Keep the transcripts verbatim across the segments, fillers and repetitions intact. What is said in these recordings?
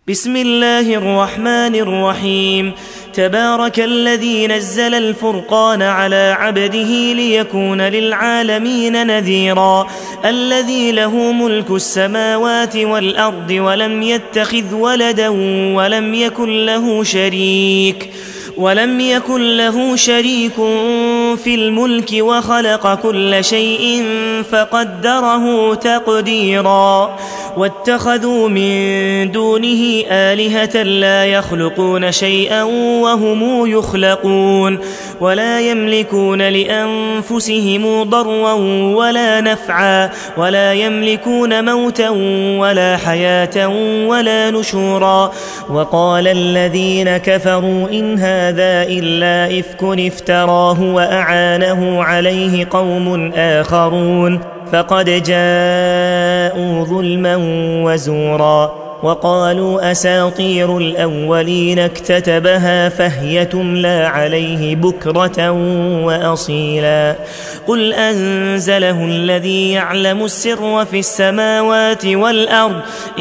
بسم الله الرحمن الرحيم. تبارك الذي نزل الفرقان على عبده ليكون للعالمين نذيرا. الذي له ملك السماوات والأرض ولم يتخذ ولدا ولم يكن له شريك ولم يكن له شريك في الملك وخلق كل شيء فقدره تقديرا. واتخذوا من دونه آلهة لا يخلقون شيئا وهم يخلقون ولا يملكون لأنفسهم ضرا ولا نفعا ولا يملكون موتا ولا حياة ولا نشورا. وقال الذين كفروا إن هذا إلا إفك افتراه وأعانه عليه قوم آخرون فقد جاءوا ظلما وزورا. وقالوا أساطير الأولين اكتتبها فهي تملى عليه بكرة وأصيلا. قل أنزله الذي يعلم السر في السماوات والأرض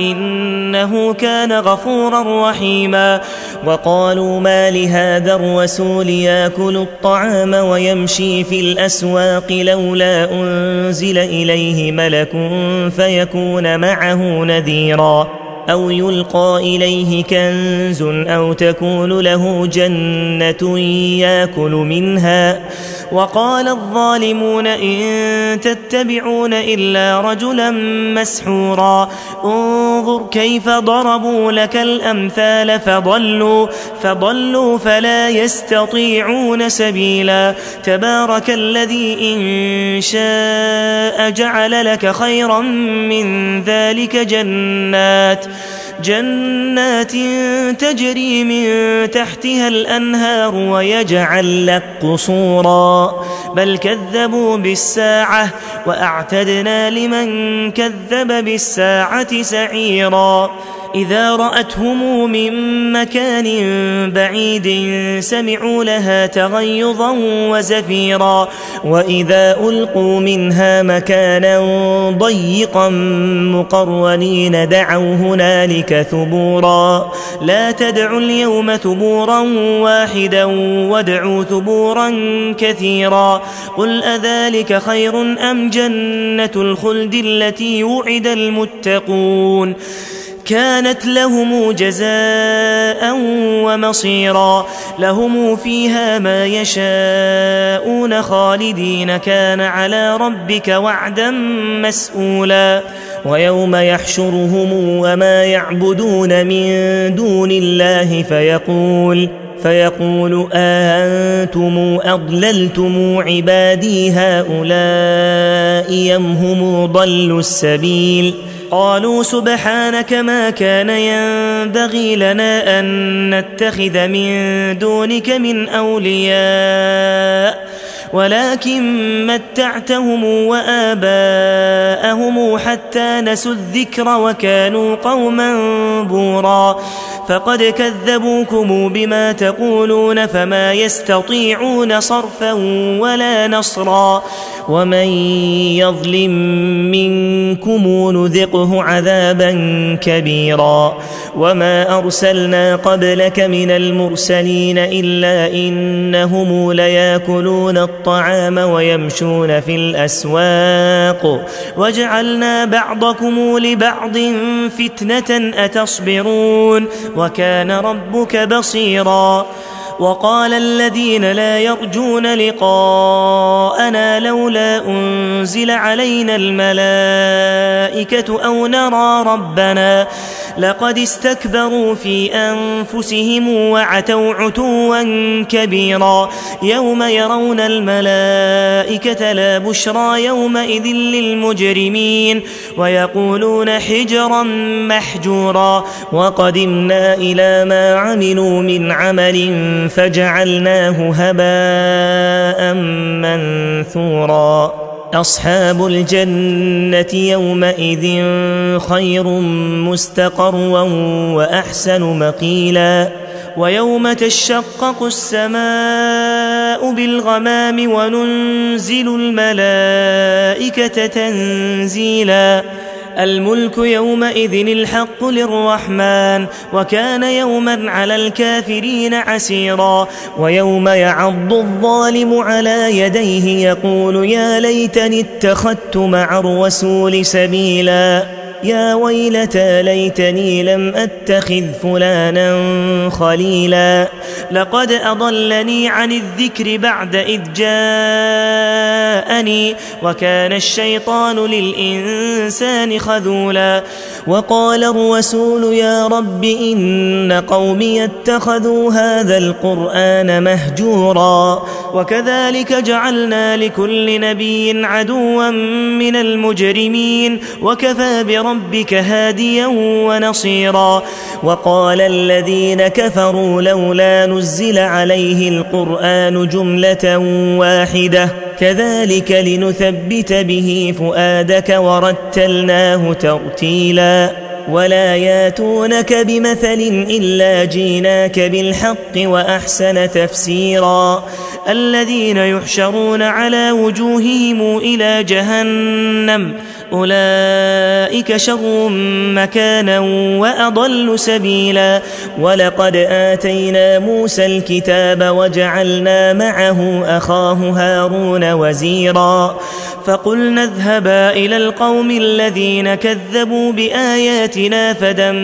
إنه كان غفورا رحيما. وقالوا ما لهذا الرسول يأكل الطعام ويمشي في الأسواق لولا أنزل إليه ملك فيكون معه نذيرا أو يلقى إليه كنز أو تكون له جنة يأكل منها. وقال الظالمون إن تتبعون إلا رجلا مسحورا. انظر كيف ضربوا لك الأمثال فضلوا فضلوا فلا يستطيعون سبيلا. تبارك الذي إن شاء جعل لك خيرا من ذلك جنات جنات تجري من تحتها الأنهار ويجعل لك قصورا. بل كذبوا بالساعة وأعتدنا لمن كذب بالساعة سعيرا. إذا رأتهم من مكان بعيد سمعوا لها تغيظا وزفيرا. وإذا ألقوا منها مكانا ضيقا مقرنين دعوا هنالك ثبورا. لا تدعوا اليوم ثبورا واحدا وادعوا ثبورا كثيرا. قل أذلك خير أم جنة الخلد التي وعد المتقون كانت لهم جزاء ومصيرا. لهم فيها ما يشاءون خالدين كان على ربك وعدا مسئولا. ويوم يحشرهم وما يعبدون من دون الله فيقول فيقول أأنتم أضللتم عبادي هؤلاء أم هم ضلوا السبيل. قالوا سبحانك ما كان ينبغي لنا أن نتخذ من دونك من أولياء ولكن متعتهم وآباءهم حتى نسوا الذكر وكانوا قوما بورا. فقد كذبوكم بما تقولون فما يستطيعون صرفا ولا نصرا. ومن يظلم منكم نذقه عذابا كبيرا. وما أرسلنا قبلك من المرسلين إلا إنهم ليأكلون الطعام ويمشون في الأسواق وجعلنا بعضكم لبعض فتنة أتصبرون وكان ربك بصيرا. وقال الذين لا يرجون لقاءنا لولا أنزل علينا الملائكة أو نرى ربنا لقد استكبروا في أنفسهم وعتوا عتوا كبيرا. يوم يرون الملائكة لا بشرى يومئذ للمجرمين ويقولون حجرا محجورا. وقدمنا إلى ما عملوا من عمل فجعلناه هباء منثورا. أصحاب الجنة يومئذ خير مستقرا وأحسن مقيلا. ويوم تشقق السماء بالغمام وننزل الملائكة تنزيلا. الملك يومئذ الحق للرحمن وكان يوما على الكافرين عسيرا ويوم يعض الظالم على يديه يقول يا ليتني اتخذت مع الرسول سبيلا يا ويلتى ليتني لم أتخذ فلانا خليلا لقد أضلني عن الذكر بعد إذ جاءني وكان الشيطان للإنسان خذولا وقال الرسول يا رب إن قومي اتخذوا هذا القرآن مهجورا وكذلك جعلنا لكل نبي عدوا من المجرمين وكفى بربك ربك هاديا ونصيرا وقال الذين كفروا لولا نزل عليه القرآن جملة واحدة كذلك لنثبت به فؤادك ورتلناه ترتيلا ولا ياتونك بمثل إلا جيناك بالحق وأحسن تفسيرا الذين يحشرون على وجوههم إلى جهنم أولئك شر مكانا وأضل سبيلا ولقد آتينا موسى الكتاب وجعلنا معه أخاه هارون وزيرا فقلنا اذهبا إلى القوم الذين كذبوا بآياتنا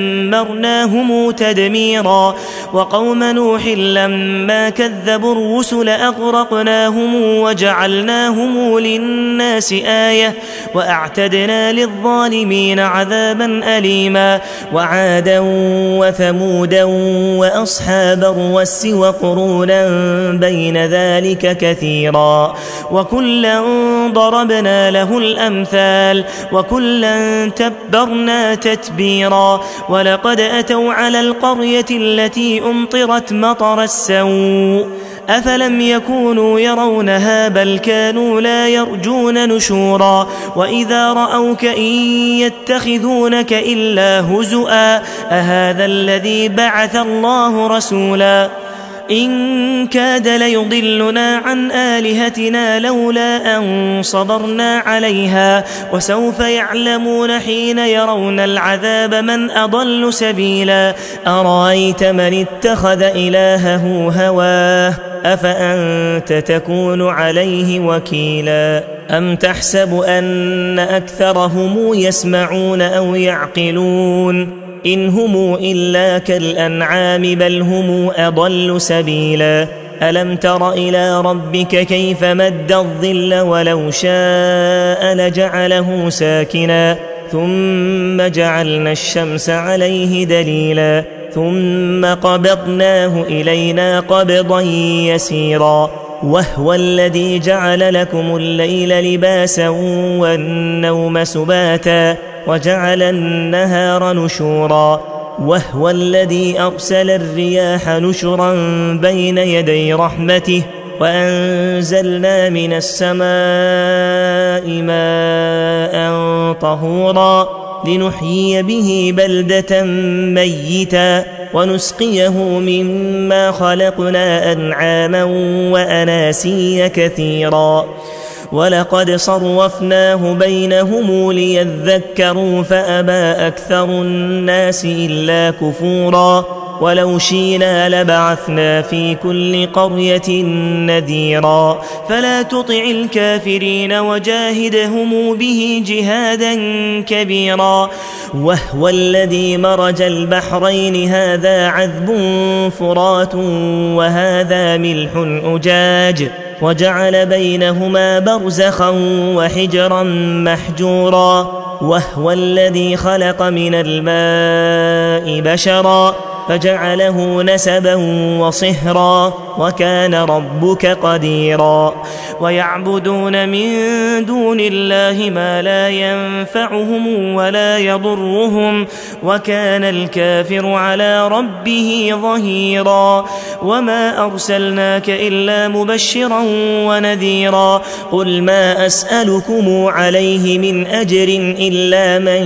فدمرناهم تدميرا وقوم نوح لما كذبوا الرسل أغرقناهم وجعلناهم للناس آية وأعتدنا للظالمين عذابا أليما وعادا وثمودا وأصحاب الرس وقرونا بين ذلك كثيرا وكلا ضربنا له الأمثال وكلا تبرنا تتبيرا ولقد أتوا على القرية التي أمطرت مطر السوء أفلم يكونوا يرونها بل كانوا لا يرجون نشورا وإذا رأوك إن يتخذونك إلا هزؤا أهذا الذي بعث الله رسولا إن كاد ليضلنا عن آلهتنا لولا أن صبرنا عليها وسوف يعلمون حين يرون العذاب من أضل سبيلا أرأيت من اتخذ إلهه هواه أفأنت تكون عليه وكيلا أم تحسب أن أكثرهم يسمعون أو يعقلون إن هم إلا كالأنعام بل هم أضل سبيلا ألم تر إلى ربك كيف مد الظل ولو شاء لجعله ساكنا ثم جعلنا الشمس عليه دليلا ثم قبضناه إلينا قبضا يسيرا وهو الذي جعل لكم الليل لباسا والنوم سباتا وجعل النهار نشورا وهو الذي أرسل الرياح نشرا بين يدي رحمته وأنزلنا من السماء ماء طهورا لنحيي به بلدة ميتا ونسقيه مما خلقنا أنعاما وأناسيا كثيرا ولقد صرفناه بينهم ليذكروا فأبى أكثر الناس إلا كفورا ولو شئنا لبعثنا في كل قرية نذيرا فلا تطع الكافرين وجاهدهم به جهادا كبيرا وهو الذي مرج البحرين هذا عذب فرات وهذا ملح أجاج وجعل بينهما برزخا وحجرا محجورا وهو الذي خلق من الماء بشرا فجعله نسبا وصهرا وكان ربك قديرا ويعبدون من دون الله ما لا ينفعهم ولا يضرهم وكان الكافر على ربه ظهيرا وما أرسلناك إلا مبشرا ونذيرا قل ما أسألكم عليه من أجر إلا من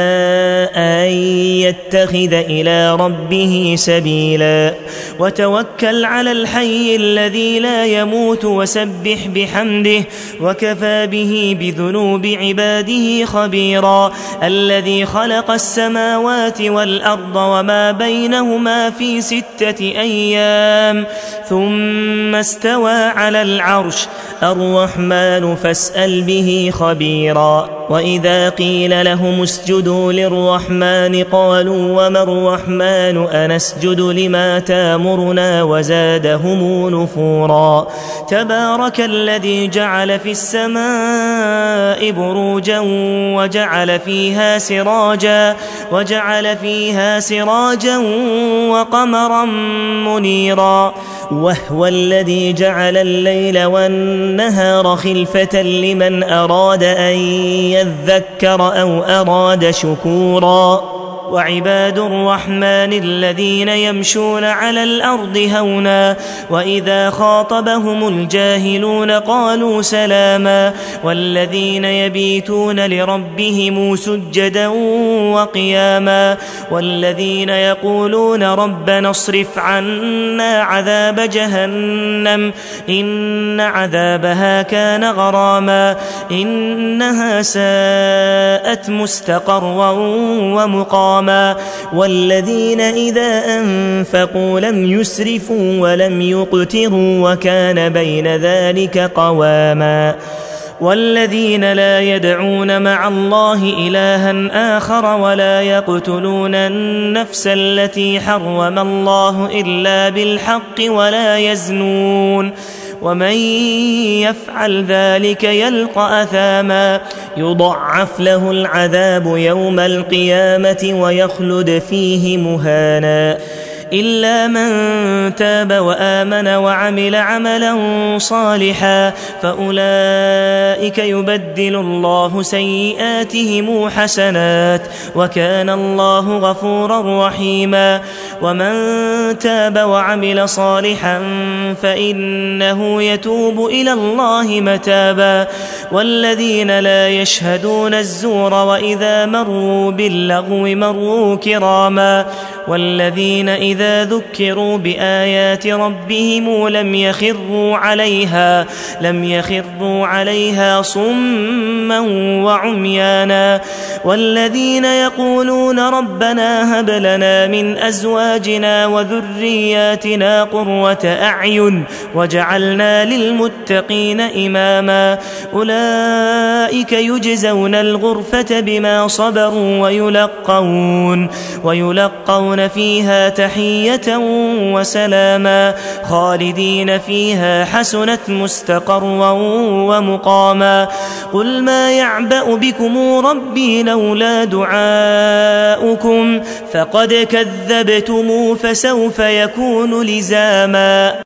شاء أن يتخذ إلى ربه سبيلا وتوكل وتوكل على الحي الذي لا يموت وسبح بحمده وكفى به بذنوب عباده خبيرا الذي خلق السماوات والأرض وما بينهما في ستة أيام ثم استوى على العرش الرحمن فاسأل به خبيرا وإذا قيل لهم اسجدوا للرحمن قالوا وما الرحمن أنسجد لما تامرنا وزادهم نفورا تبارك الذي جعل في السماء بروجا وجعل فيها سراجا وجعل فيها سراجا وقمرا منيرا وهو الذي جعل الليل والنهار خلفة لمن أراد أن يذكر أو أراد شكورا وعباد الرحمن الذين يمشون على الأرض هونا وإذا خاطبهم الجاهلون قالوا سلاما والذين يبيتون لربهم سجدا وقياما والذين يقولون ربنا اصرف عنا عذاب جهنم إن عذابها كان غراما إنها ساءت مستقرا ومقاما والذين إذا أنفقوا لم يسرفوا ولم يقتروا وكان بين ذلك قواما والذين لا يدعون مع الله إلها آخر ولا يقتلون النفس التي حرم الله إلا بالحق ولا يزنون ومن يفعل ذلك يلقى أثاما يضعف له العذاب يوم القيامة ويخلد فيه مهانا إلا من تاب وآمن وعمل عملا صالحا فأولئك يبدل الله سيئاتهم حسنات وكان الله غفورا رحيما ومن تاب وعمل صالحا فإنه يتوب إلى الله متابا والذين لا يشهدون الزور وإذا مروا باللغو مروا كراما والذين إذا ذكروا بآيات ربهم لم يخروا عليها لم يخروا عليها صما وعميانا والذين يقولون ربنا هب لنا من أزواجنا وذرياتنا قرة أعين وجعلنا للمتقين إماما أولئك يجزون الغرفة بما صبروا ويلقون ويلقون فيها تحية وسلاما خالدين فيها حسنت مستقرا ومقاما قل ما يعبأ بكم ربي لولا دعاؤكم فقد كذبتم فسوف يكون لزاما.